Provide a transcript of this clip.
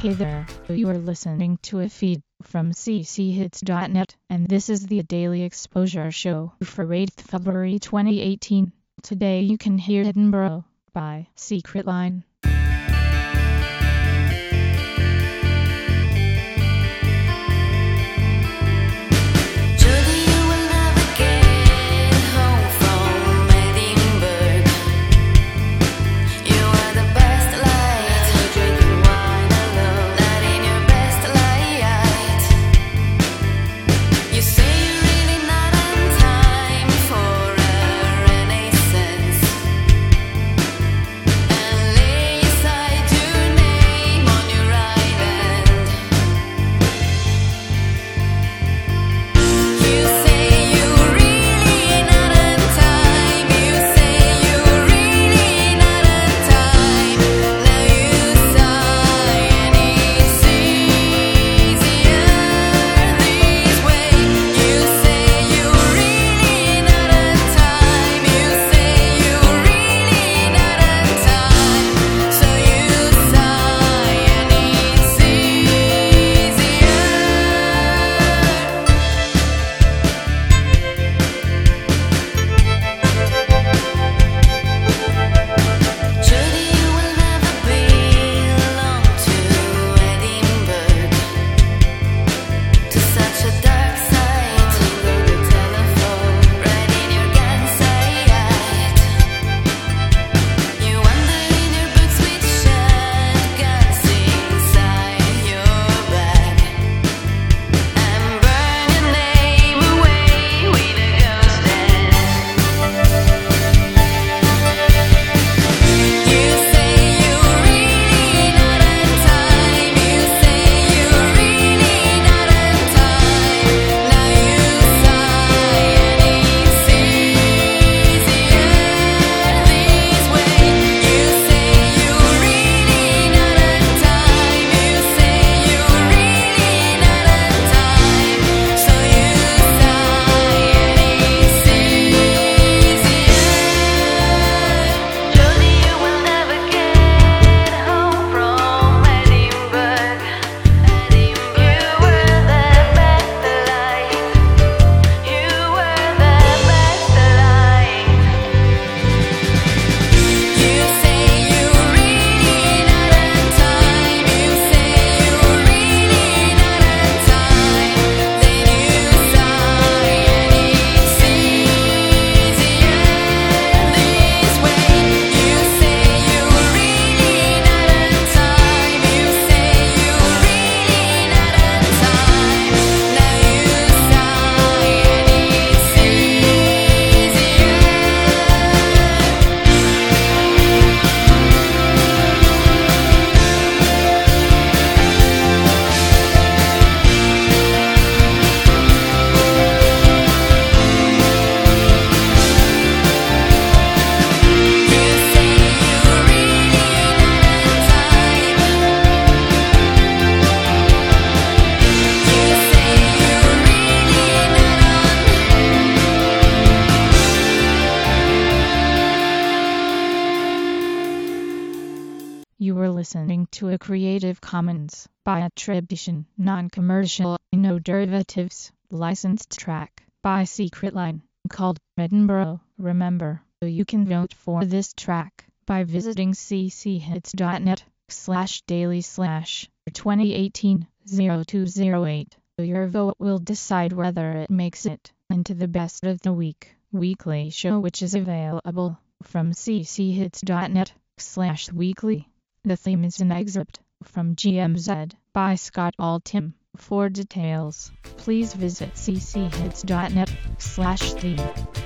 Hey there, you are listening to a feed from cchits.net, and this is the Daily Exposure Show for 8th February 2018. Today you can hear Edinburgh by Secret Line. You were listening to a Creative Commons by attribution, non-commercial, no derivatives, licensed track by Secret Line called Edinburgh. Remember, you can vote for this track by visiting cchits.net/daily/2018-0208. Your vote will decide whether it makes it into the best of the week weekly show, which is available from cchits.net/weekly. The theme is an excerpt from GMZ by Scott Altham. For details, please visit cchits.net/theme.